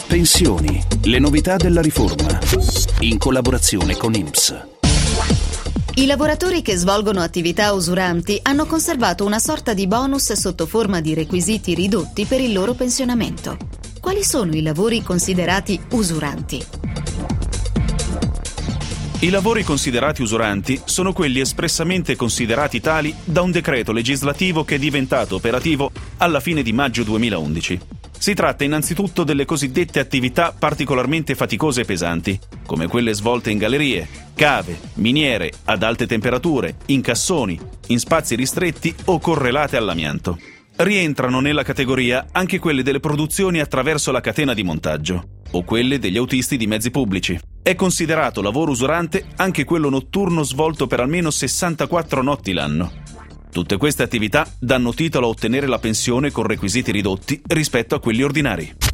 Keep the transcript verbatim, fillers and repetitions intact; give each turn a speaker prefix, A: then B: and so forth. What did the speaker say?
A: Pensioni, le novità della riforma, in collaborazione con I N P S.
B: I lavoratori che svolgono attività usuranti hanno conservato una sorta di bonus sotto forma di requisiti ridotti per il loro pensionamento. Quali sono i lavori considerati usuranti?
C: I lavori considerati usuranti sono quelli espressamente considerati tali da un decreto legislativo che è diventato operativo alla fine di maggio duemilaundici. Si tratta innanzitutto delle cosiddette attività particolarmente faticose e pesanti, come quelle svolte in gallerie, cave, miniere, ad alte temperature, in cassoni, in spazi ristretti o correlate all'amianto. Rientrano nella categoria anche quelle delle produzioni attraverso la catena di montaggio o quelle degli autisti di mezzi pubblici. È considerato lavoro usurante anche quello notturno svolto per almeno sessantaquattro notti l'anno. Tutte queste attività danno titolo a ottenere la pensione con requisiti ridotti rispetto a quelli ordinari.